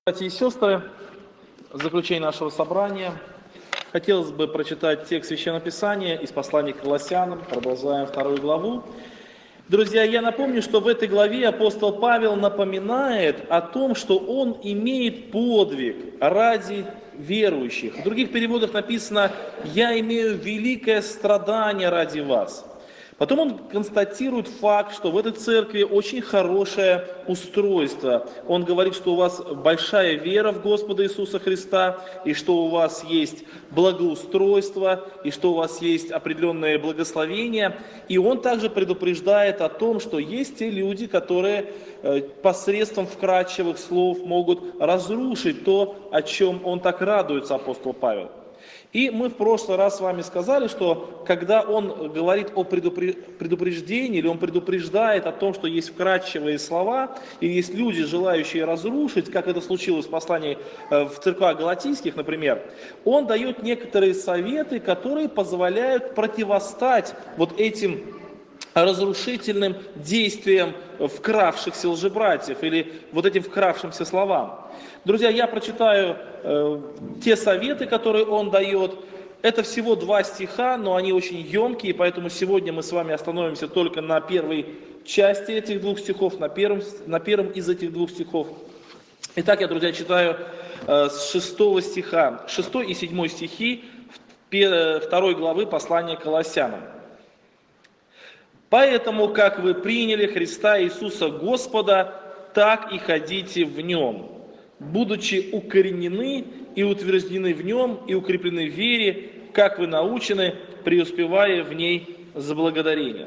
Братья и сестры, в заключение нашего собрания хотелось бы прочитать текст Священного Писания из послания к Колоссянам. Продолжаем 2 главу. Друзья, я напомню, что в этой главе апостол Павел напоминает о том, что он имеет подвиг ради верующих. В других переводах написано: «Я имею великое страдание ради вас». Потом он констатирует факт, что в этой церкви очень хорошее устройство. Он говорит, что у вас большая вера в Господа Иисуса Христа, и что у вас есть благоустройство, и что у вас есть определенное благословение. И он также предупреждает о том, что есть те люди, которые посредством вкрадчивых слов могут разрушить то, о чем он так радуется, апостол Павел. И мы в прошлый раз с вами сказали, что когда он говорит о предупреждении, или он предупреждает о том, что есть вкрадчивые слова, и есть люди, желающие разрушить, как это случилось в послании в церквах галатийских, например, он дает некоторые советы, которые позволяют противостать вот этим разрушительным действиям вкравшихся лжебратьев, или вот этим вкравшимся словам. Друзья, я прочитаю те советы, которые он дает. Это всего 2 стиха, но они очень емкие, поэтому сегодня мы с вами остановимся только на первой части этих 2 стихов, на первом из этих 2 стихов. Итак, я, друзья, читаю с 6 стиха, 6 и 7 стихи 2 главы послания к Колоссянам. «Поэтому, как вы приняли Христа Иисуса Господа, так и ходите в Нем, будучи укоренены и утверждены в Нем, и укреплены в вере, как вы научены, преуспевая в ней с благодарением».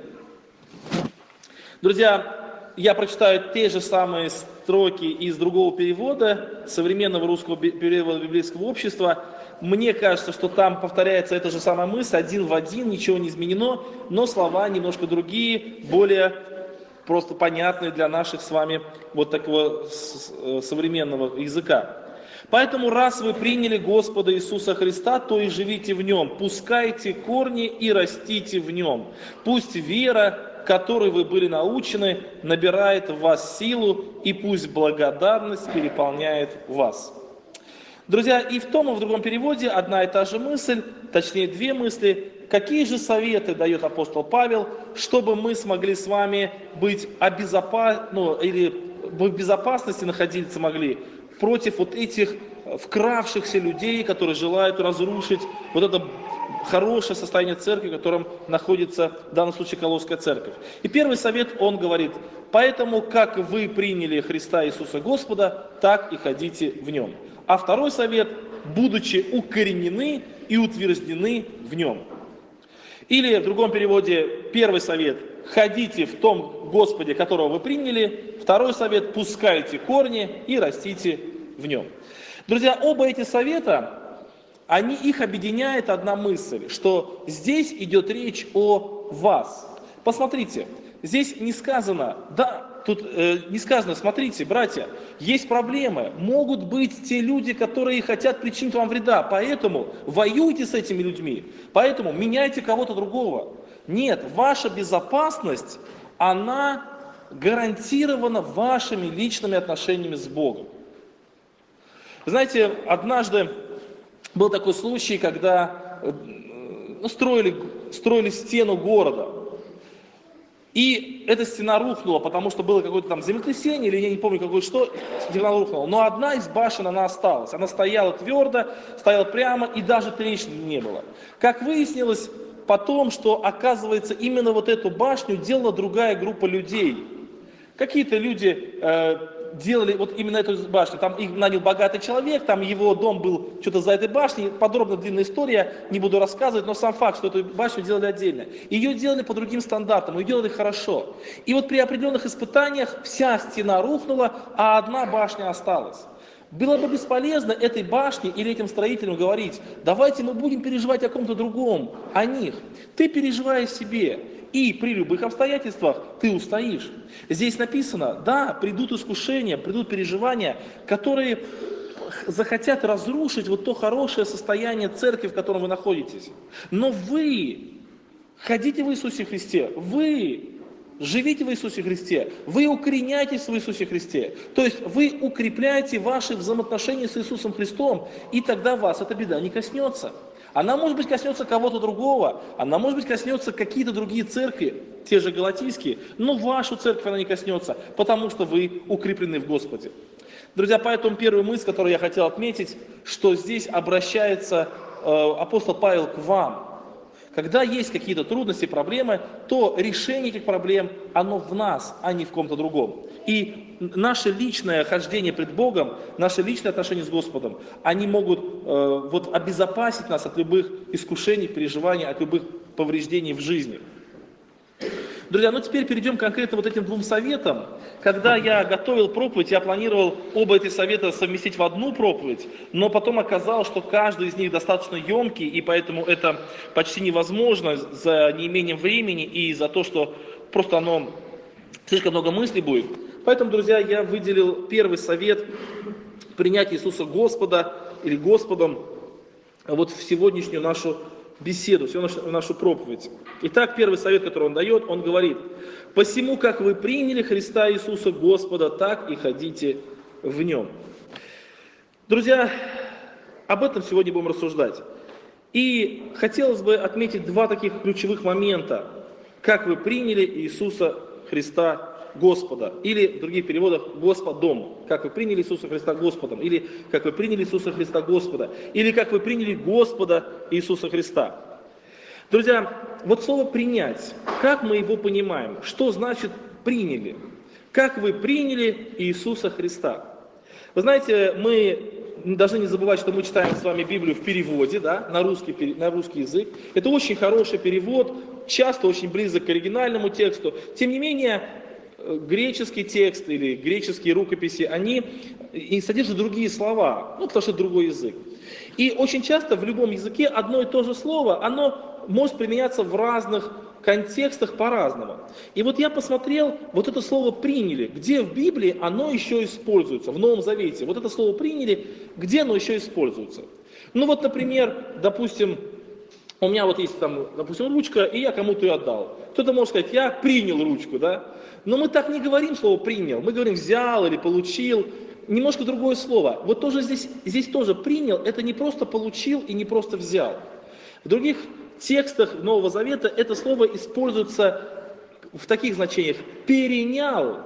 Друзья, я прочитаю те же самые строки из другого перевода, современного русского перевода библейского общества. Мне кажется, что там повторяется эта же самая мысль, один в один, ничего не изменено, но слова немножко другие, более просто понятные для наших с вами вот такого современного языка. «Поэтому, раз вы приняли Господа Иисуса Христа, то и живите в Нем, пускайте корни и растите в Нем. Пусть вера, которой вы были научены, набирает в вас силу, и пусть благодарность переполняет вас». Друзья, и в том, и в другом переводе одна и та же мысль, точнее 2 мысли. Какие же советы дает апостол Павел, чтобы мы смогли с вами быть или в безопасности находиться могли против вот этих вкравшихся людей, которые желают разрушить вот это хорошее состояние церкви, в котором находится в данном случае Колосская церковь. И первый совет он говорит: «Поэтому, как вы приняли Христа Иисуса Господа, так и ходите в Нем». А второй совет: «Будучи укоренены и утверждены в Нем». Или в другом переводе первый совет: «Ходите в том Господе, которого вы приняли». Второй совет: «Пускайте корни и растите в Нем». Друзья, оба эти совета, их объединяет одна мысль, что здесь идет речь о вас. Посмотрите, здесь не сказано, не сказано: смотрите, братья, есть проблемы, могут быть те люди, которые хотят причинить вам вреда, поэтому воюйте с этими людьми, поэтому меняйте кого-то другого. Нет, ваша безопасность, она гарантирована вашими личными отношениями с Богом. Знаете, однажды был такой случай, когда строили стену города. И эта стена рухнула, потому что было какое-то там землетрясение, или я не помню, стена рухнула. Но одна из башен, она осталась. Она стояла твердо, стояла прямо, и даже трещины не было. Как выяснилось потом, что, оказывается, именно вот эту башню делала другая группа людей. Какие-то люди делали вот именно эту башню. Там их нанял богатый человек, там его дом был что-то за этой башней. Подробно длинная история, не буду рассказывать, но сам факт, что эту башню делали отдельно. Ее делали по другим стандартам, ее делали хорошо. И вот при определенных испытаниях вся стена рухнула, а одна башня осталась. Было бы бесполезно этой башне или этим строителям говорить: давайте мы будем переживать о ком-то другом, о них. Ты переживай о себе. И при любых обстоятельствах ты устоишь. Здесь написано: да, придут искушения, придут переживания, которые захотят разрушить вот то хорошее состояние церкви, в котором вы находитесь. Но вы ходите в Иисусе Христе, вы живите в Иисусе Христе, вы укореняйтесь в Иисусе Христе. То есть вы укрепляете ваши взаимоотношения с Иисусом Христом, и тогда вас эта беда не коснется. Она, может быть, коснется кого-то другого, она, может быть, коснется какие-то другие церкви, те же галатийские, но вашу церковь она не коснется, потому что вы укреплены в Господе. Друзья, поэтому первая мысль, которую я хотел отметить, что здесь обращается апостол Павел к вам. Когда есть какие-то трудности, проблемы, то решение этих проблем, оно в нас, а не в ком-то другом. И наше личное хождение пред Богом, наше личное отношение с Господом, они могут обезопасить нас от любых искушений, переживаний, от любых повреждений в жизни. Друзья, ну теперь перейдем конкретно вот этим двум советам. Когда я готовил проповедь, я планировал оба эти совета совместить в одну проповедь, но потом оказалось, что каждый из них достаточно емкий, и поэтому это почти невозможно за неимением времени и за то, что просто оно слишком много мыслей будет. Поэтому, друзья, я выделил первый совет — принять Иисуса Господа или Господом вот в сегодняшнюю нашу беседу, всю нашу проповедь. Итак, первый совет, который он дает, он говорит: «Посему, как вы приняли Христа Иисуса Господа, так и ходите в Нем». Друзья, об этом сегодня будем рассуждать. И хотелось бы отметить два таких ключевых момента. Как вы приняли Иисуса Христа Господа, или в других переводах Господом. Как вы приняли Иисуса Христа Господом, или как вы приняли Иисуса Христа Господа, или как вы приняли Господа Иисуса Христа. Друзья, вот слово «принять», как мы его понимаем? Что значит «приняли»? Как вы приняли Иисуса Христа? Вы знаете, мы должны не забывать, что мы читаем с вами Библию в переводе, да, на русский язык. Это очень хороший перевод, часто очень близок к оригинальному тексту. Тем не менее, греческий текст или греческие рукописи, они и содержат другие слова, потому что это другой язык. И очень часто в любом языке одно и то же слово, оно может применяться в разных контекстах по-разному. И вот я посмотрел, вот это слово «приняли», где в Библии оно еще используется, в Новом Завете. Вот это слово «приняли», где оно еще используется. Ну вот, например, допустим, у меня вот есть там, допустим, ручка, и я кому-то ее отдал. Кто-то может сказать: я принял ручку, да? Но мы так не говорим слово «принял», мы говорим «взял» или «получил». Немножко другое слово. Вот тоже здесь тоже «принял» — это не просто «получил» и не просто «взял». В других текстах Нового Завета это слово используется в таких значениях: перенял,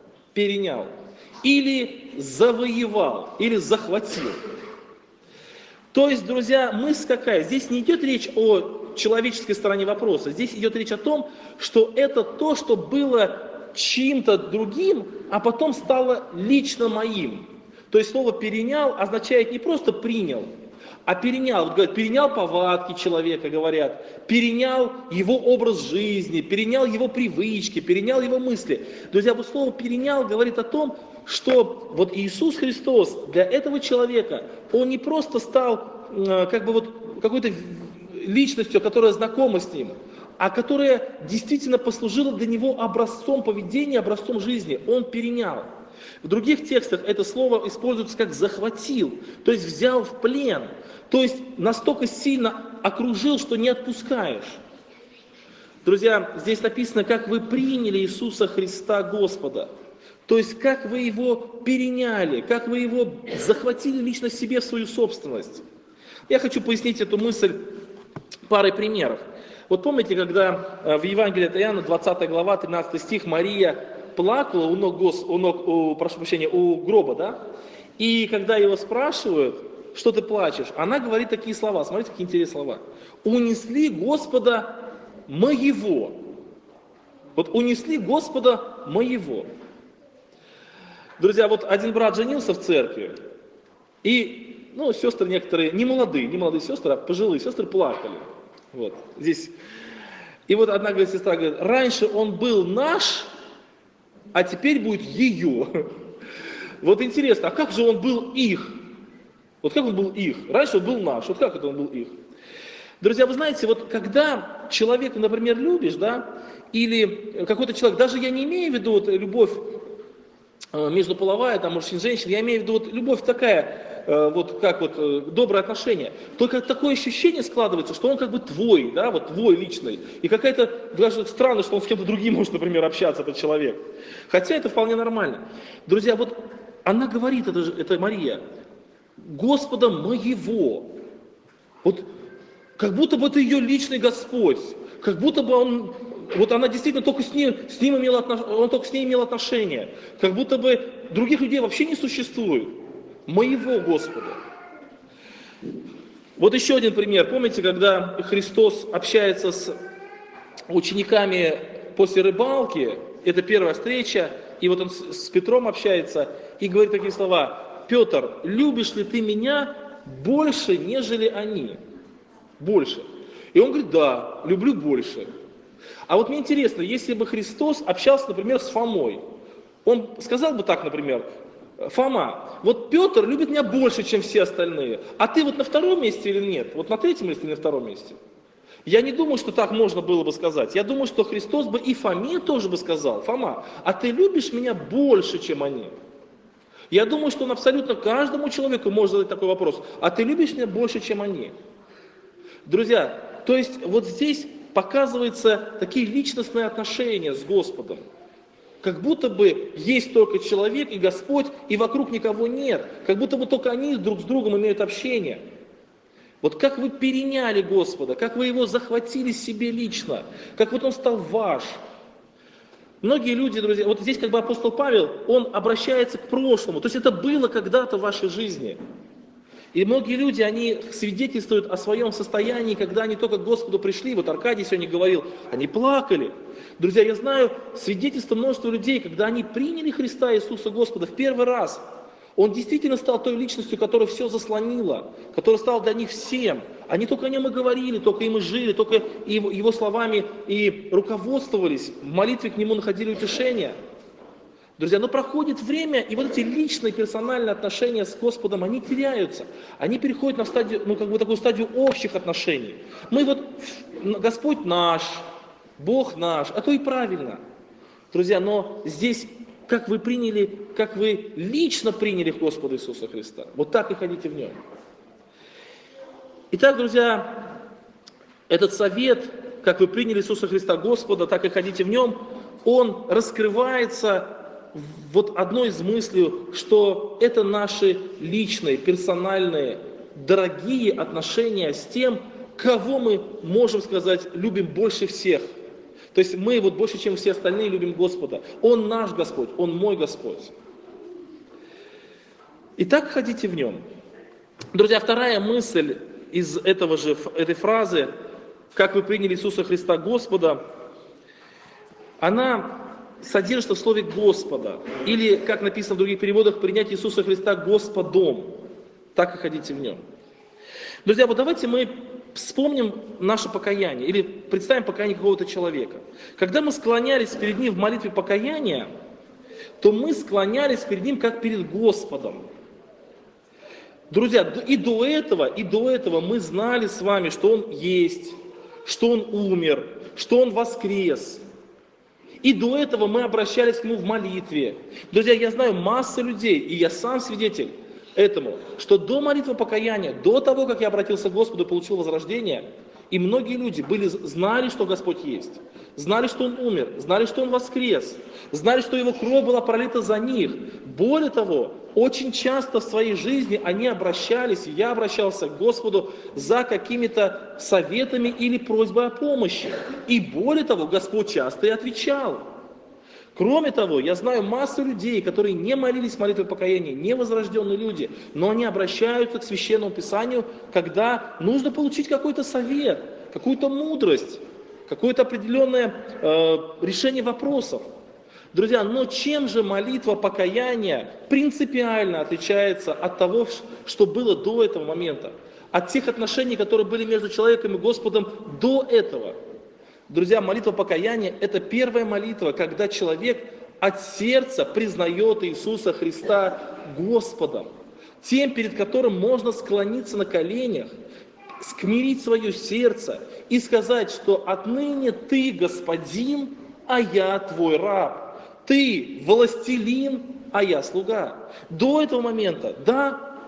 или завоевал, или захватил. То есть, друзья, мысль какая? Здесь не идет речь о человеческой стороне вопроса. Здесь идет речь о том, что это то, что было чьим-то другим, а потом стало лично моим. То есть слово «перенял» означает не просто «принял», а перенял. Вот говорят, перенял повадки человека, говорят, перенял его образ жизни, перенял его привычки, перенял его мысли. Друзья, вот слово «перенял» говорит о том, что вот Иисус Христос для этого человека, Он не просто стал какой-то личностью, которая знакома с Ним, а которая действительно послужила для него образцом поведения, образцом жизни. Он перенял. В других текстах это слово используется как «захватил», то есть взял в плен, то есть настолько сильно окружил, что не отпускаешь. Друзья, здесь написано: как вы приняли Иисуса Христа Господа. То есть как вы Его переняли, как вы Его захватили лично себе в свою собственность. Я хочу пояснить эту мысль парой примеров. Вот помните, когда в Евангелии от Иоанна, 20 глава, 13 стих, Мария плакала у гроба, да? И когда его спрашивают: что ты плачешь? Она говорит такие слова, смотрите, какие интересные слова. «Унесли Господа моего». Вот «унесли Господа моего». Друзья, вот один брат женился в церкви, и, сестры некоторые, не молодые сестры, а пожилые сестры плакали. Вот, здесь. И вот одна сестра говорит: раньше он был наш, а теперь будет ее. Вот интересно, а как же он был их? Вот как он был их? Раньше он был наш, вот как это он был их? Друзья, вы знаете, вот когда человека, например, любишь, да, или какой-то человек, даже я не имею в виду вот любовь междуполовая, там, мужчин, женщин, я имею в виду вот любовь такая, вот как вот доброе отношение. Только такое ощущение складывается, что он как бы твой, да, вот твой личный. И какая-то, даже странно, что он с кем-то другим может, например, общаться, этот человек. Хотя это вполне нормально. Друзья, вот она говорит, это Мария, Господа моего. Вот как будто бы это ее личный Господь. Как будто бы он, вот она действительно только с ним имела, он только с ней имел отношения. Как будто бы других людей вообще не существует. Моего Господа. Вот еще один пример. Помните, когда Христос общается с учениками после рыбалки, это первая встреча, и вот он с Петром общается и говорит такие слова: Петр, любишь ли ты меня больше, нежели они? Больше. И он говорит: да, люблю больше. А вот мне интересно, если бы Христос общался, например, с Фомой, он сказал бы так, например: Фома, вот Петр любит меня больше, чем все остальные, а ты вот на втором месте или нет? Вот на третьем или на втором месте? Я не думаю, что так можно было бы сказать. Я думаю, что Христос бы и Фоме тоже бы сказал: Фома, а ты любишь меня больше, чем они? Я думаю, что он абсолютно каждому человеку может задать такой вопрос: а ты любишь меня больше, чем они? Друзья, то есть вот здесь показываются такие личностные отношения с Господом. Как будто бы есть только человек и Господь, и вокруг никого нет. Как будто бы только они друг с другом имеют общение. Вот как вы переняли Господа, как вы Его захватили себе лично, как вот Он стал ваш. Многие люди, друзья, вот здесь как бы апостол Павел, он обращается к прошлому. То есть это было когда-то в вашей жизни. И многие люди, они свидетельствуют о своем состоянии, когда они только к Господу пришли. Вот Аркадий сегодня говорил, они плакали. Друзья, я знаю свидетельство множества людей, когда они приняли Христа Иисуса Господа в первый раз. Он действительно стал той личностью, которая все заслонила, которая стала для них всем. Они только о нем и говорили, только им и жили, только его словами и руководствовались. В молитве к нему находили утешение. Друзья, но проходит время, и вот эти личные, персональные отношения с Господом, они теряются. Они переходят на стадию, как бы такую стадию общих отношений. Мы вот, Господь наш, Бог наш, а то и правильно. Друзья, но здесь, как вы приняли, как вы лично приняли Господа Иисуса Христа, вот так и ходите в Нем. Итак, друзья, этот совет, как вы приняли Иисуса Христа Господа, так и ходите в Нем, он раскрывается вот одной из мыслей, что это наши личные, персональные, дорогие отношения с тем, кого мы, можем сказать, любим больше всех. То есть мы вот больше, чем все остальные, любим Господа. Он наш Господь, Он мой Господь. Итак, ходите в Нем. Друзья, вторая мысль из этой фразы, как вы приняли Иисуса Христа Господа, она содержится в слове Господа. Или, как написано в других переводах, принять Иисуса Христа Господом. Так и ходите в Нем. Друзья, вот давайте мы вспомним наше покаяние. Или представим покаяние какого-то человека. Когда мы склонялись перед Ним в молитве покаяния, то мы склонялись перед Ним как перед Господом. Друзья, и до этого мы знали с вами, что Он есть, что Он умер, что Он воскрес. И до этого мы обращались к Нему в молитве. Друзья, я знаю массу людей, и я сам свидетель этому, что до молитвы покаяния, до того, как я обратился к Господу и получил возрождение, и многие люди знали, что Господь есть, знали, что Он умер, знали, что Он воскрес, знали, что Его кровь была пролита за них. Более того, очень часто в своей жизни они обращались, и я обращался к Господу за какими-то советами или просьбой о помощи. И более того, Господь часто и отвечал. Кроме того, я знаю массу людей, которые не молились молитвой покаяния, не возрожденные люди, но они обращаются к Священному Писанию, когда нужно получить какой-то совет, какую-то мудрость, какое-то определенное решение вопросов. Друзья, но чем же молитва покаяния принципиально отличается от того, что было до этого момента? От тех отношений, которые были между человеком и Господом до этого? Друзья, молитва покаяния – это первая молитва, когда человек от сердца признает Иисуса Христа Господом, тем, перед которым можно склониться на коленях, смирить свое сердце и сказать, что отныне Ты Господин, а я Твой раб. Ты властелин, а я слуга. До этого момента, да,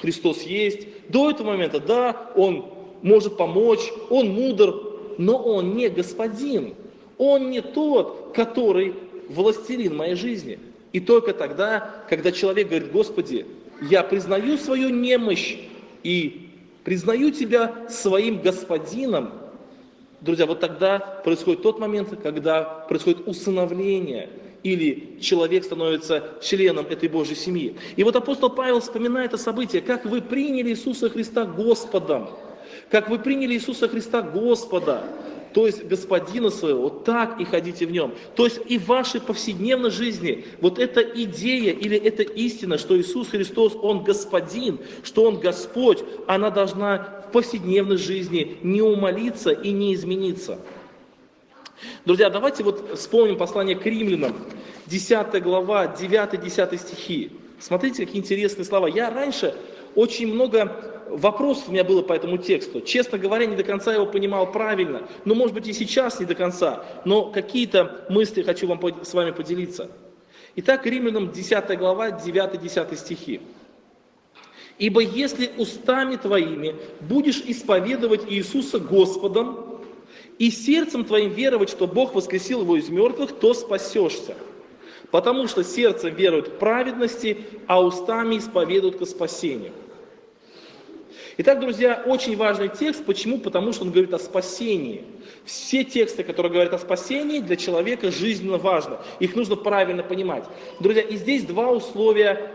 Христос есть. До этого момента, да, Он может помочь, Он мудр, но Он не Господин. Он не тот, который властелин моей жизни. И только тогда, когда человек говорит: Господи, я признаю свою немощь и признаю Тебя своим Господином, друзья, вот тогда происходит тот момент, когда происходит усыновление, или человек становится членом этой Божьей семьи. И вот апостол Павел вспоминает о событии, как вы приняли Иисуса Христа Господом, как вы приняли Иисуса Христа Господа, то есть Господина своего, вот так и ходите в Нем. То есть и в вашей повседневной жизни вот эта идея или эта истина, что Иисус Христос, Он Господин, что Он Господь, она должна в повседневной жизни не умолиться и не измениться. Друзья, давайте вот вспомним послание к римлянам, 10 глава, 9-10 стихи. Смотрите, какие интересные слова. Я раньше очень много вопросов у меня было по этому тексту. Честно говоря, не до конца его понимал правильно. Но, может быть, и сейчас не до конца. Но какие-то мысли хочу с вами поделиться. Итак, римлянам 10 глава, 9-10 стихи. «Ибо если устами твоими будешь исповедовать Иисуса Господом, и сердцем твоим веровать, что Бог воскресил его из мертвых, то спасешься. Потому что сердцем веруют к праведности, а устами исповедуют ко спасению». Итак, друзья, очень важный текст. Почему? Потому что он говорит о спасении. Все тексты, которые говорят о спасении, для человека жизненно важны. Их нужно правильно понимать. Друзья, и здесь два условия,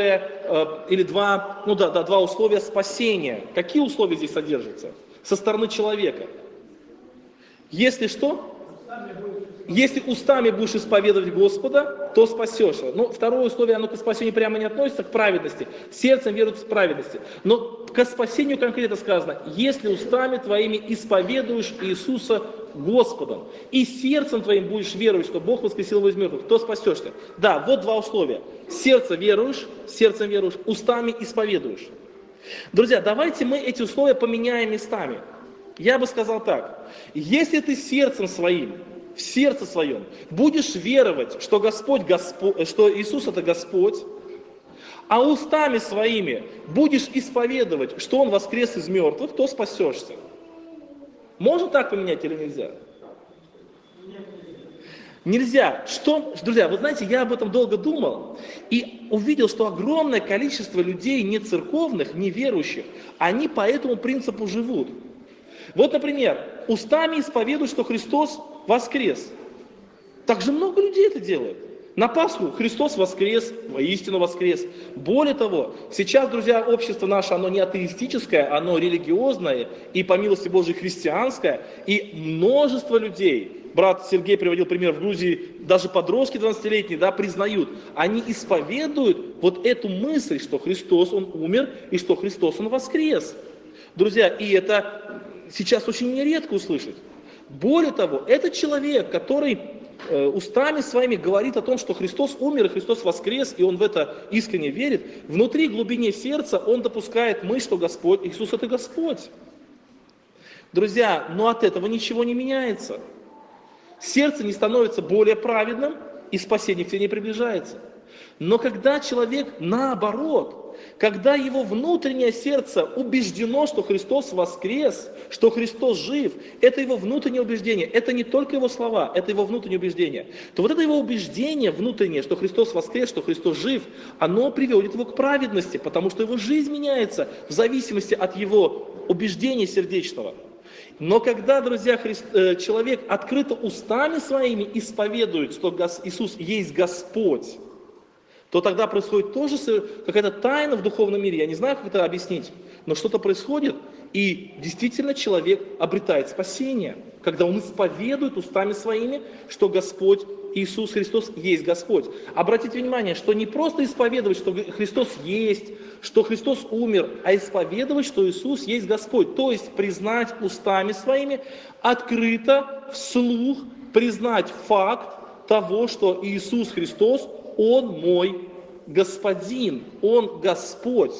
два условия спасения. Какие условия здесь содержатся? Со стороны человека. Если что? Если устами будешь исповедовать Господа, то спасешься. Но второе условие, оно к спасению прямо не относится, к праведности. Сердцем веруют в праведности. Но к спасению конкретно сказано: если устами твоими исповедуешь Иисуса Господом, и сердцем твоим будешь веровать, что Бог воскресил его из мертвых, то спасешься. Да, вот два условия. Сердцем веруешь, устами исповедуешь. Друзья, давайте мы эти условия поменяем местами. Я бы сказал так: если ты сердцем своим, в сердце своем будешь веровать, что что Иисус это Господь, а устами своими будешь исповедовать, что Он воскрес из мертвых, то спасешься. Можно так поменять или нельзя? Нельзя. Друзья, вы знаете, я об этом долго думал и увидел, что огромное количество людей не церковных, не верующих, они по этому принципу живут. Вот, например, устами исповедуют, что Христос воскрес. Так же много людей это делают. На Пасху Христос воскрес, воистину воскрес. Более того, сейчас, друзья, общество наше, оно не атеистическое, оно религиозное и, по милости Божией, христианское. И множество людей, брат Сергей приводил пример, в Грузии даже подростки 12-летние, признают, они исповедуют вот эту мысль, что Христос, Он умер, и что Христос, Он воскрес. Друзья, и это сейчас очень нередко услышать. Более того, это человек, который устами своими говорит о том, что Христос умер и Христос воскрес, и он в это искренне верит, внутри, глубине сердца он допускает мысль, что Господь, Иисус это Господь. Друзья, но от этого ничего не меняется. Сердце не становится более праведным, и спасение к тебе не приближается. Но когда человек наоборот, когда его внутреннее сердце убеждено, что Христос воскрес, что Христос жив, это его внутреннее убеждение, это не только его слова, это его внутреннее убеждение, то вот это его убеждение внутреннее, что Христос воскрес, что Христос жив, оно приводит его к праведности, потому что его жизнь меняется в зависимости от его убеждения сердечного. Но когда, друзья, человек открыто устами своими исповедует, что Иисус есть Господь, то тогда происходит тоже какая-то тайна в духовном мире. Я не знаю, как это объяснить, но что-то происходит, и действительно человек обретает спасение, когда он исповедует устами своими, что Господь Иисус Христос есть Господь. Обратите внимание, что не просто исповедовать, что Христос есть, что Христос умер, а исповедовать, что Иисус есть Господь. То есть признать устами своими, открыто, вслух, признать факт того, что Иисус Христос, Он мой Господин, Он Господь.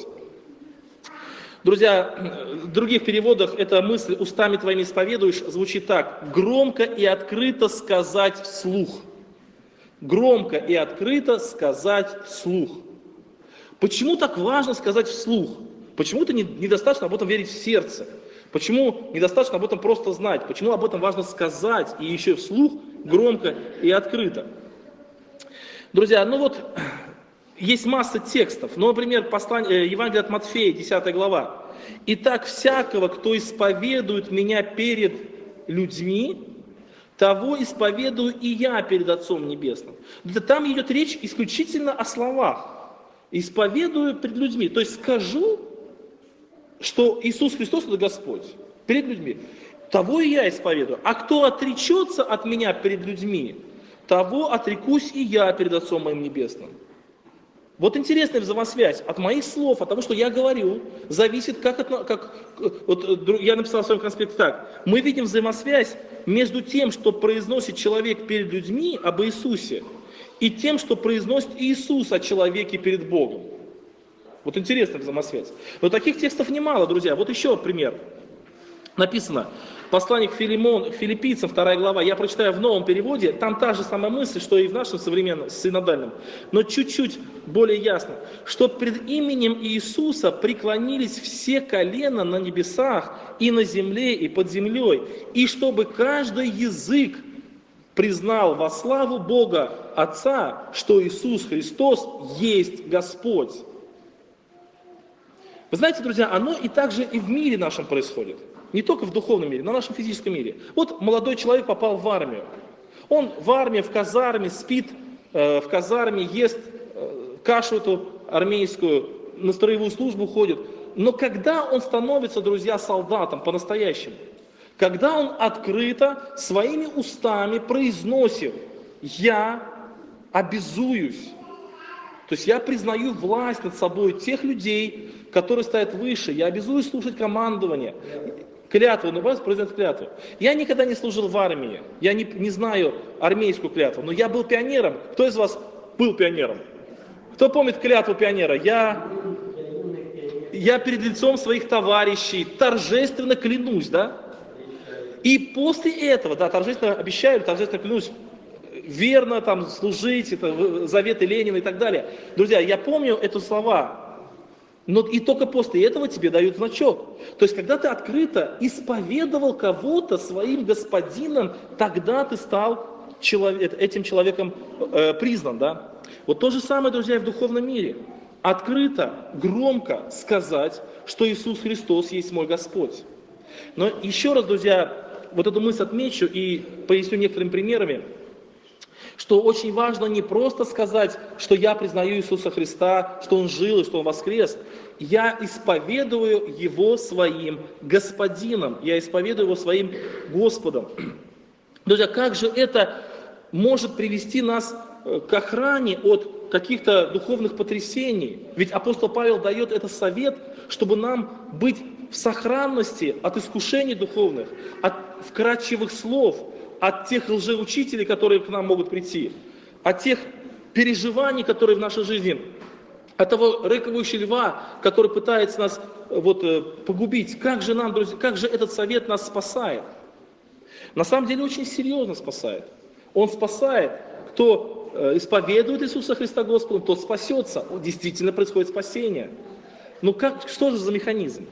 Друзья, в других переводах эта мысль «устами твоими исповедуешь» звучит так: громко и открыто сказать вслух. Громко и открыто сказать вслух. Почему так важно сказать вслух? Почему это недостаточно об этом верить в сердце? Почему недостаточно об этом просто знать? Почему об этом важно сказать и еще вслух, громко и открыто? Друзья, ну вот, есть масса текстов. Ну, например, Евангелие от Матфея, 10 глава. «Итак, всякого, кто исповедует меня перед людьми, того исповедую и я перед Отцом Небесным». Там идет речь исключительно о словах. Исповедую перед людьми. То есть скажу, что Иисус Христос это Господь перед людьми. Того и я исповедую. А кто отречется от меня перед людьми, того отрекусь и я перед Отцом моим Небесным. Вот интересная взаимосвязь. От моих слов, от того, что я говорю, зависит, вот я написал в своем конспекте так. Мы видим взаимосвязь между тем, что произносит человек перед людьми об Иисусе, и тем, что произносит Иисус о человеке перед Богом. Вот интересная взаимосвязь. Но таких текстов немало, друзья. Вот еще пример. Написано, послание к Филиппийцам, 2 глава, я прочитаю в новом переводе, там та же самая мысль, что и в нашем современном, синодальном, но чуть-чуть более ясно, что пред именем Иисуса преклонились все колена на небесах и на земле и под землей, и чтобы каждый язык признал во славу Бога Отца, что Иисус Христос есть Господь. Вы знаете, друзья, оно и также и в мире нашем происходит. Не только в духовном мире, но в нашем физическом мире. Вот молодой человек попал в армию. Он в армии, в казарме, спит в казарме, ест кашу эту армейскую, на строевую службу ходит. Но когда он становится, друзья, солдатом по-настоящему, когда он открыто своими устами произносит: «Я обязуюсь», то есть я признаю власть над собой тех людей, которые стоят выше, я обязуюсь слушать командование, клятву, произносит клятву. Я никогда не служил в армии, я не знаю армейскую клятву, но я был пионером. Кто из вас был пионером? Кто помнит клятву пионера? Я перед лицом своих товарищей торжественно клянусь, да? И после этого, да, торжественно обещаю, торжественно клянусь, верно там служить, это заветы Ленина и так далее. Друзья, я помню эти слова, но и только после этого тебе дают значок. То есть, когда ты открыто исповедовал кого-то своим господином, тогда ты стал этим человеком признан, да? Вот то же самое, друзья, и в духовном мире. Открыто, громко сказать, что Иисус Христос есть мой Господь. Но еще раз, друзья, вот эту мысль отмечу и поясню некоторыми примерами, что очень важно не просто сказать, что я признаю Иисуса Христа, что Он жил и что Он воскрес. Я исповедую Его своим Господином, я исповедую Его своим Господом. Друзья, как же это может привести нас к охране от каких-то духовных потрясений? Ведь апостол Павел дает это совет, чтобы нам быть в сохранности от искушений духовных, от вкрадчивых слов, от тех лжеучителей, которые к нам могут прийти, от тех переживаний, которые в нашей жизни, от того рыкового льва, который пытается нас погубить. Как же нам, друзья, как же этот совет нас спасает? На самом деле очень серьезно спасает. Он спасает, кто исповедует Иисуса Христа Господом, тот спасется. Действительно происходит спасение. Ну что же за механизм?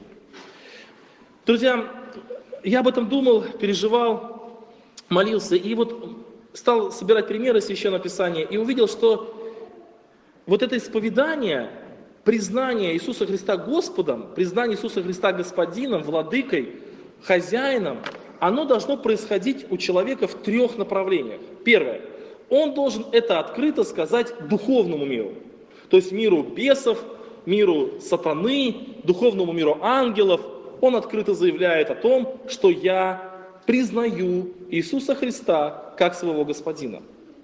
Друзья, я об этом думал, переживал, молился, и вот стал собирать примеры Священного Писания, и увидел, что вот это исповедание, признание Иисуса Христа Господом, признание Иисуса Христа Господином, Владыкой, Хозяином, оно должно происходить у человека в 3 направлениях. Первое. Он должен это открыто сказать духовному миру, то есть миру бесов, миру сатаны, духовному миру ангелов. Он открыто заявляет о том, что я признаю Иисуса Христа как своего Господина.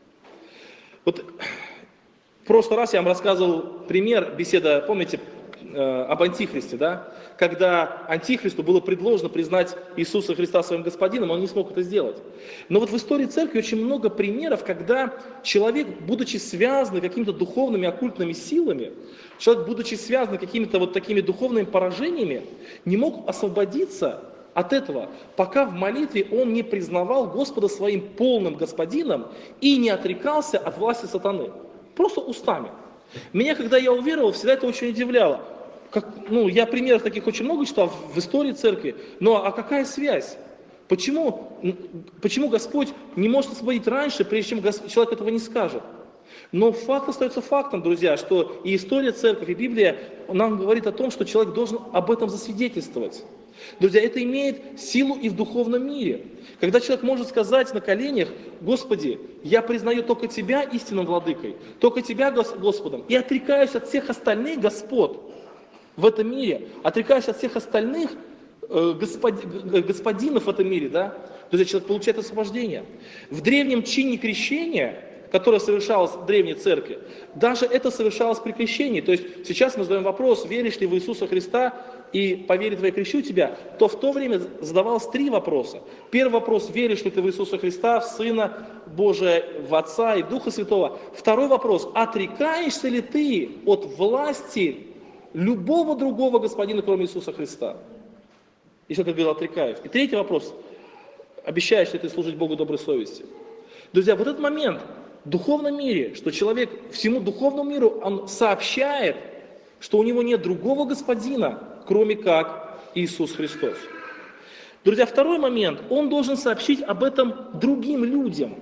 Вот в прошлый раз я вам рассказывал пример, беседа, помните, об Антихристе, да? Когда Антихристу было предложено признать Иисуса Христа своим Господином, он не смог это сделать. Но вот в истории церкви очень много примеров, когда человек, будучи связан какими-то духовными, оккультными силами, человек, будучи связан какими-то вот такими духовными поражениями, не мог освободиться от этого, пока в молитве он не признавал Господа своим полным Господином и не отрекался от власти сатаны. Просто устами. Меня, когда я уверовал, всегда это очень удивляло. Я примеров таких очень много читал в истории церкви, но а какая связь? Почему Господь не может освободить раньше, прежде чем человек этого не скажет? Но факт остается фактом, друзья, что и история церкви, и Библия нам говорит о том, что человек должен об этом засвидетельствовать. Друзья, это имеет силу и в духовном мире. Когда человек может сказать на коленях: Господи, я признаю только Тебя истинным владыкой, только Тебя Господом, и отрекаюсь от всех остальных господ в этом мире, отрекаюсь от всех остальных господинов в этом мире, да? Друзья, человек получает освобождение. В древнем чине крещения, которое совершалось в древней церкви, даже это совершалось при крещении. То есть сейчас мы задаем вопрос: веришь ли в Иисуса Христа, и по вере твоей крещу тебя, то в то время задавалось 3 вопроса. Первый вопрос: веришь ли ты в Иисуса Христа, в Сына Божия, в Отца и в Духа Святого? Второй вопрос: отрекаешься ли ты от власти любого другого господина, кроме Иисуса Христа? И человек говорил: отрекаюсь. И третий вопрос: обещаешь ли ты служить Богу доброй совести? Друзья, вот этот момент в духовном мире, что человек всему духовному миру, он сообщает, что у него нет другого господина, кроме как Иисус Христос. Друзья, второй момент: он должен сообщить об этом другим людям.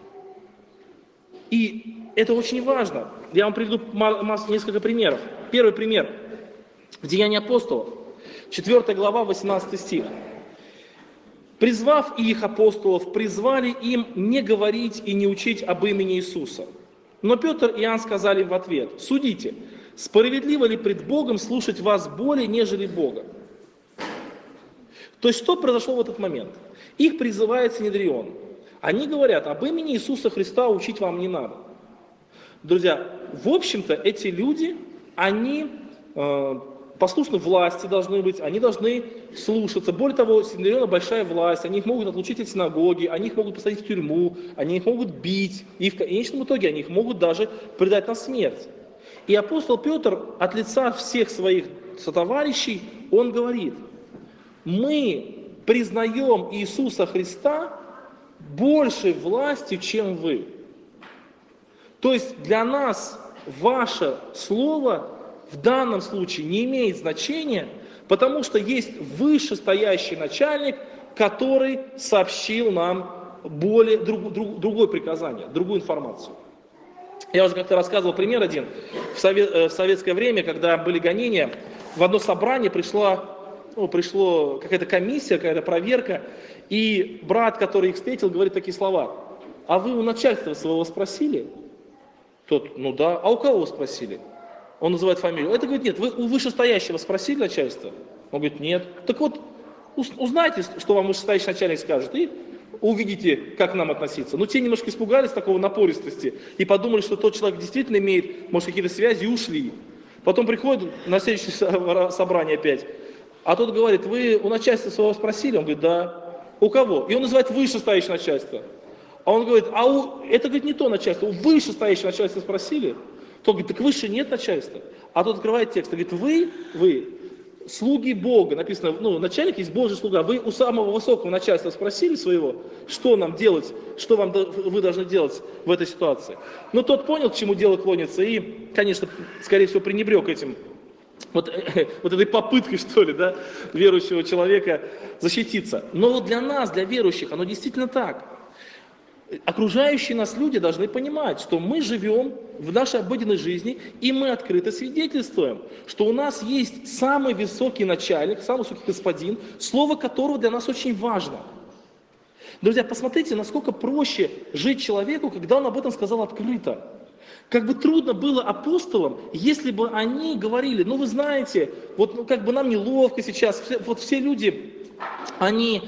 И это очень важно. Я вам приведу несколько примеров. Первый пример. В Деянии апостолов, 4 глава, 18 стих. «Призвав их, апостолов, призвали им не говорить и не учить об имени Иисуса. Но Петр и Иоанн сказали им в ответ: судите, справедливо ли пред Богом слушать вас более, нежели Бога?» То есть, что произошло в этот момент? Их призывает Синедрион. Они говорят: об имени Иисуса Христа учить вам не надо. Друзья, в общем-то, эти люди, они послушны власти должны быть, они должны слушаться. Более того, у Синедриона большая власть, они их могут отлучить от синагоги, они их могут посадить в тюрьму, они их могут бить, и в конечном итоге они их могут даже предать на смерть. И апостол Петр от лица всех своих сотоварищей, он говорит: мы признаем Иисуса Христа большей властью, чем вы. То есть для нас ваше слово в данном случае не имеет значения, потому что есть вышестоящий начальник, который сообщил нам другое приказание, другую информацию. Я уже как-то рассказывал пример один. В советское время, когда были гонения, в одно собрание пришла какая-то комиссия, какая-то проверка, и брат, который их встретил, говорит такие слова: а вы у начальства своего спросили? Тот: ну да. А у кого спросили? Он называет фамилию. Это говорит: нет, вы у вышестоящего спросили начальство? Он говорит: нет. Так вот, узнайте, что вам вышестоящий начальник скажет, и увидите, как к нам относиться. Но те немножко испугались такого напористости и подумали, что тот человек действительно имеет, может, какие-то связи, и ушли. Потом приходят на следующее собрание опять, а тот говорит: вы у начальства своего спросили? Он говорит: да. У кого? И он называет вышестоящее начальство. А он говорит: это, говорит, не то начальство, у вышестоящего начальства спросили? Тот говорит: так выше нет начальства. А тот открывает текст и говорит: вы слуги Бога. Написано, начальник есть Божий слуга. Вы у самого высокого начальства спросили своего, что нам делать, что вы должны делать в этой ситуации? Но тот понял, к чему дело клонится, и, конечно, скорее всего, пренебрег этим, вот этой попыткой, что ли, да, верующего человека защититься. Но вот для нас, для верующих, оно действительно так. Окружающие нас люди должны понимать, что мы живем в нашей обыденной жизни, и мы открыто свидетельствуем, что у нас есть самый высокий начальник, самый высокий господин, слово которого для нас очень важно. Друзья, посмотрите, насколько проще жить человеку, когда он об этом сказал открыто. Как бы трудно было апостолам, если бы они говорили: вы знаете, нам неловко сейчас, все люди, они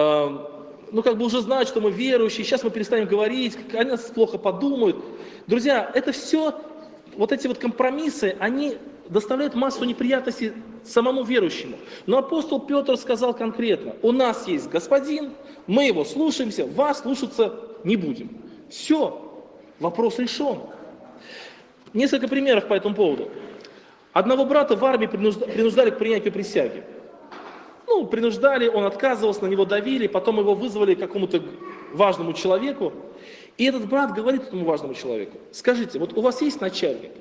уже знают, что мы верующие, сейчас мы перестанем говорить, они нас плохо подумают. Друзья, это все, эти компромиссы, они доставляют массу неприятностей самому верующему. Но апостол Петр сказал конкретно: у нас есть господин, мы его слушаемся, вас слушаться не будем. Все, вопрос решен. Несколько примеров по этому поводу. Одного брата в армии принуждали к принятию присяги. Принуждали, он отказывался, на него давили, потом его вызвали к какому-то важному человеку. И этот брат говорит этому важному человеку: скажите, у вас есть начальник?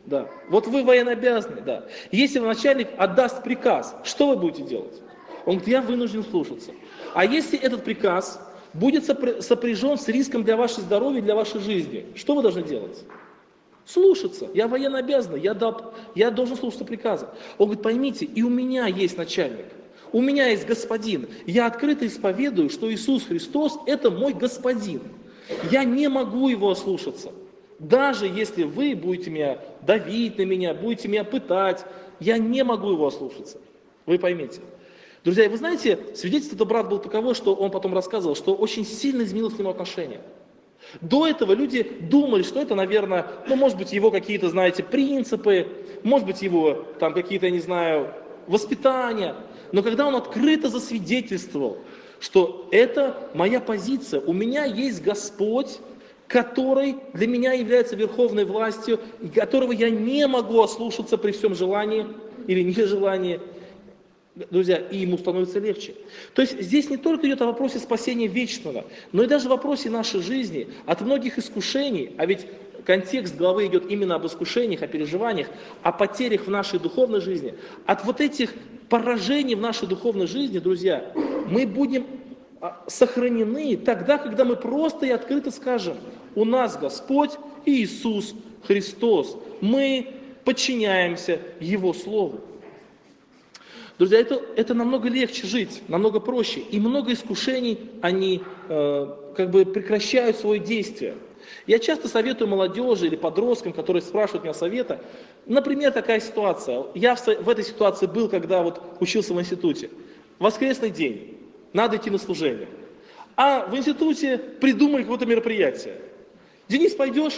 Да. Вот вы военнообязанный, да. Если начальник отдаст приказ, что вы будете делать? Он говорит, я вынужден слушаться. А если этот приказ будет сопряжен с риском для вашего здоровья, для вашей жизни, что вы должны делать? Слушаться. Я военнообязанный, я должен слушаться приказа. Он говорит, поймите, и у меня есть начальник. У меня есть господин. Я открыто исповедую, что Иисус Христос – это мой господин. Я не могу его ослушаться. Даже если вы будете меня давить на меня, будете меня пытать, я не могу его ослушаться. Вы поймите. Друзья, вы знаете, свидетельство этого брата было таково, что он потом рассказывал, что очень сильно изменилось к нему отношение. До этого люди думали, что это, наверное, может быть, его какие-то, знаете, принципы, может быть, его там какие-то, я не знаю, воспитания. Но когда он открыто засвидетельствовал, что это моя позиция, у меня есть Господь, который для меня является верховной властью, и которого я не могу ослушаться при всем желании или нежелании, друзья, и ему становится легче. То есть здесь не только идет о вопросе спасения вечного, но и даже в вопросе нашей жизни, от многих искушений, а ведь контекст главы идет именно об искушениях, о переживаниях, о потерях в нашей духовной жизни. От вот этих поражений в нашей духовной жизни, друзья, мы будем сохранены тогда, когда мы просто и открыто скажем, у нас Господь Иисус Христос, мы подчиняемся Его Слову. Друзья, это намного легче жить, намного проще. И много искушений, они прекращают свое действие. Я часто советую молодежи или подросткам, которые спрашивают меня совета. Например, такая ситуация. Я в этой ситуации был, когда учился в институте. Воскресный день, надо идти на служение. А в институте придумали какое-то мероприятие. Денис, пойдешь?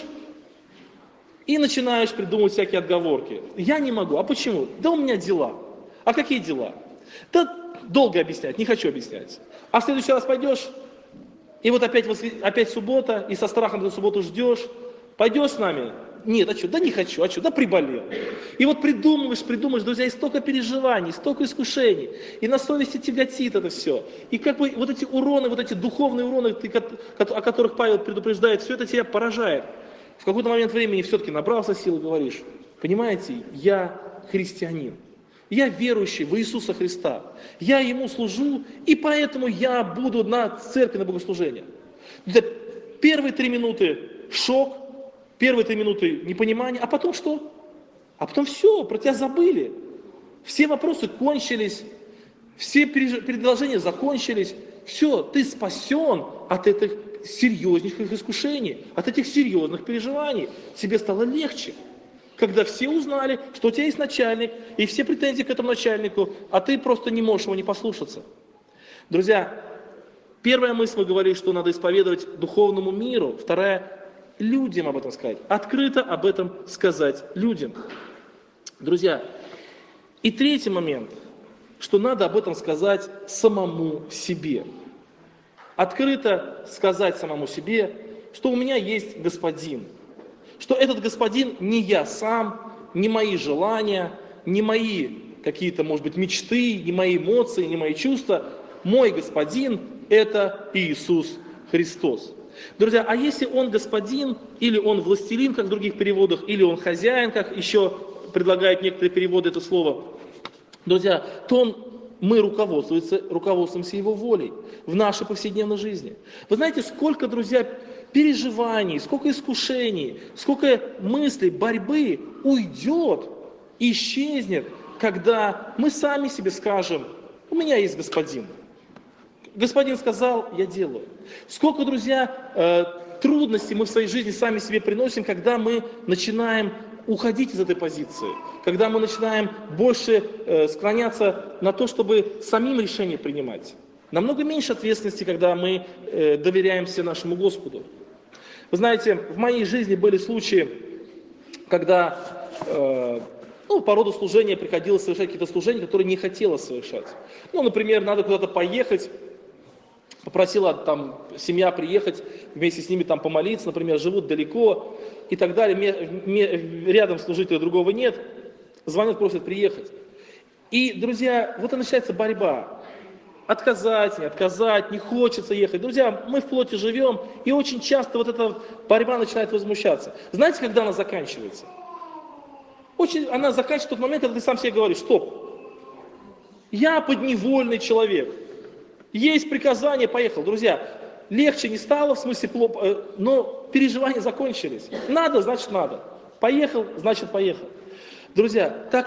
И начинаешь придумывать всякие отговорки. Я не могу. А почему? Да у меня дела. А какие дела? Да долго объяснять, не хочу объяснять. А в следующий раз пойдешь, и вот опять суббота, и со страхом эту субботу ждешь. Пойдешь с нами? Нет, а что? Да не хочу, а что? Да приболел. И вот придумываешь, друзья, и столько переживаний, столько искушений, и на совести тяготит это все. И вот эти уроны, вот эти духовные уроны, о которых Павел предупреждает, все это тебя поражает. В какой-то момент времени все-таки набрался сил и говоришь, понимаете, я христианин. Я верующий в Иисуса Христа. Я Ему служу, и поэтому я буду на церкви, на богослужение. Первые 3 минуты шок, первые 3 минуты непонимания, а потом что? А потом все, про тебя забыли. Все вопросы кончились, все предложения закончились. Все, ты спасен от этих серьезнейших искушений, от этих серьезных переживаний. Тебе стало легче. Когда все узнали, что у тебя есть начальник, и все претензии к этому начальнику, а ты просто не можешь его не послушаться. Друзья, первая мысль, мы говорили, что надо исповедовать духовному миру. Вторая, людям об этом сказать. Открыто об этом сказать людям. Друзья, и третий момент, что надо об этом сказать самому себе. Открыто сказать самому себе, что у меня есть господин. Что этот господин не я сам, не мои желания, не мои какие-то, может быть, мечты, не мои эмоции, не мои чувства. Мой господин – это Иисус Христос. Друзья, а если он господин, или он властелин, как в других переводах, или он хозяин, как еще предлагают некоторые переводы это слово, друзья, то мы руководствуемся его волей в нашей повседневной жизни. Вы знаете, сколько, друзья, переживаний, сколько искушений, сколько мыслей, борьбы уйдет, исчезнет, когда мы сами себе скажем, у меня есть господин. Господин сказал, я делаю. Сколько, друзья, трудностей мы в своей жизни сами себе приносим, когда мы начинаем уходить из этой позиции, когда мы начинаем больше склоняться на то, чтобы самим решения принимать. Намного меньше ответственности, когда мы доверяемся нашему Господу. Вы знаете, в моей жизни были случаи, когда по роду служения приходилось совершать какие-то служения, которые не хотелось совершать. Например, надо куда-то поехать, попросила там семья приехать, вместе с ними там помолиться, например, живут далеко и так далее, рядом служителя другого нет, звонят, просят приехать. И, друзья, вот и начинается борьба. Отказать, не отказать, не хочется ехать. Друзья, мы в плоти живем, и очень часто вот эта борьба начинает возмущаться. Знаете, когда она заканчивается? Она заканчивает тот момент, когда ты сам себе говоришь, стоп, я подневольный человек, есть приказание, поехал. Друзья, легче не стало, в смысле, но переживания закончились. Надо, значит надо. Поехал, значит поехал. Друзья, так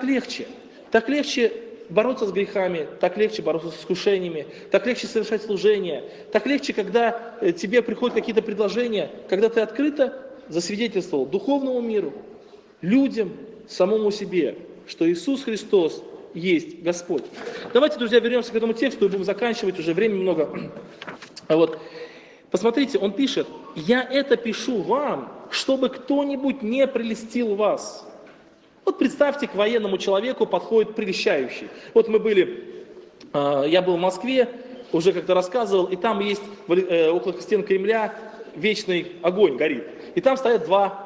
легче бороться с грехами, так легче бороться с искушениями, так легче совершать служение, так легче, когда тебе приходят какие-то предложения, когда ты открыто засвидетельствовал духовному миру, людям, самому себе, что Иисус Христос есть Господь. Давайте, друзья, вернемся к этому тексту и будем заканчивать, уже времени много. Вот. Посмотрите, он пишет, я это пишу вам, чтобы кто-нибудь не прельстил вас. Вот представьте, к военному человеку подходит прельщающий. Вот мы были, я был в Москве, уже как-то рассказывал, и там есть около стен Кремля вечный огонь горит. И там стоят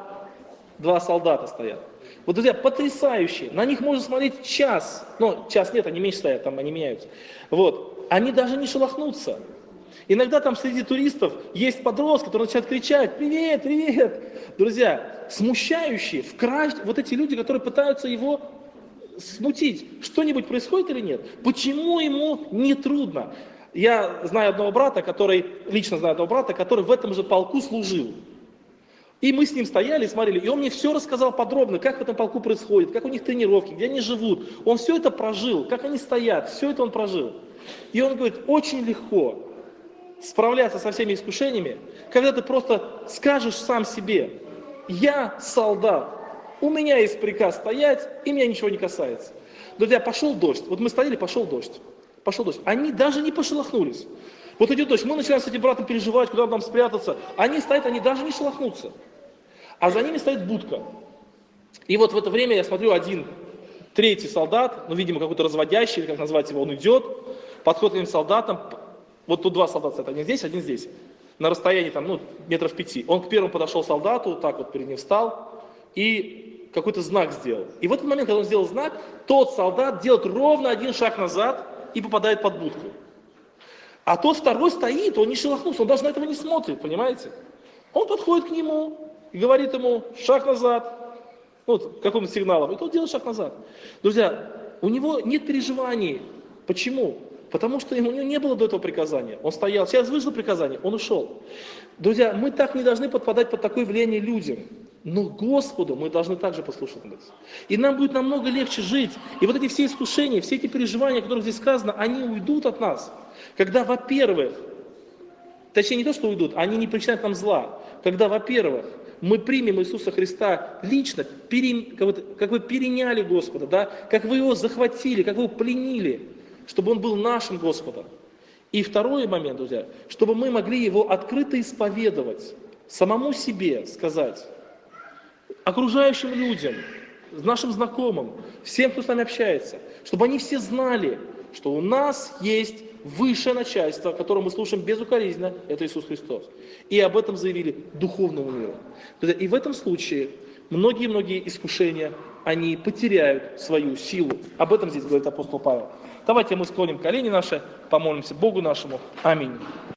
два солдата стоят. Вот, друзья, потрясающие. На них можно смотреть час. Но час нет, они меньше стоят, там они меняются. Вот. Они даже не шелохнутся. Иногда там среди туристов есть подростки, которые начинают кричать: «Привет, привет!» Друзья, смущающие, вот эти люди, которые пытаются его смутить. Что-нибудь происходит или нет? Почему ему не трудно? Я знаю одного брата, лично знаю одного брата, который в этом же полку служил. И мы с ним стояли, смотрели, и он мне все рассказал подробно, как в этом полку происходит, как у них тренировки, где они живут. Он все это прожил, как они стоят, все это он прожил. И он говорит, очень легко справляться со всеми искушениями, когда ты просто скажешь сам себе: я солдат, у меня есть приказ стоять, и меня ничего не касается. Друзья, пошел дождь, вот мы стояли, пошел дождь. Они даже не пошелохнулись. Вот идет дождь, мы начинаем с этим братом переживать, куда нам спрятаться. Они стоят, они даже не шелохнутся. А за ними стоит будка. И вот в это время я смотрю, третий солдат, видимо, какой-то разводящий, или как назвать его, он идет, подходит к этим солдатам. Вот тут два солдата стоят, один здесь, на расстоянии метров 5. Он к первому подошел солдату, так вот перед ним встал и какой-то знак сделал. И в этот момент, когда он сделал знак, тот солдат делает ровно один шаг назад и попадает под будку. А тот второй стоит, он не шелохнулся, он даже на этого не смотрит, понимаете? Он подходит к нему и говорит ему: шаг назад, какому-то сигналом, и тот делает шаг назад. Друзья, у него нет переживаний. Почему? Потому что у него не было до этого приказания. Он стоял, сейчас вышло приказание, он ушел. Друзья, мы так не должны подпадать под такое влияние людям. Но Господу мы должны также послушаться. И нам будет намного легче жить. И вот эти все искушения, все эти переживания, о которых здесь сказано, они уйдут от нас. Когда, во-первых, точнее не то, что уйдут, они не причинят нам зла. Когда, во-первых, мы примем Иисуса Христа лично, как вы переняли Господа, да? Как вы его захватили, как вы его пленили, чтобы он был нашим Господом. И второй момент, друзья, чтобы мы могли его открыто исповедовать, самому себе сказать, окружающим людям, нашим знакомым, всем, кто с нами общается, чтобы они все знали, что у нас есть высшее начальство, которое мы слушаем безукоризненно, это Иисус Христос. И об этом заявили духовному миру. И в этом случае многие искушения, они потеряют свою силу. Об этом здесь говорит апостол Павел. Давайте мы склоним колени наши, помолимся Богу нашему. Аминь.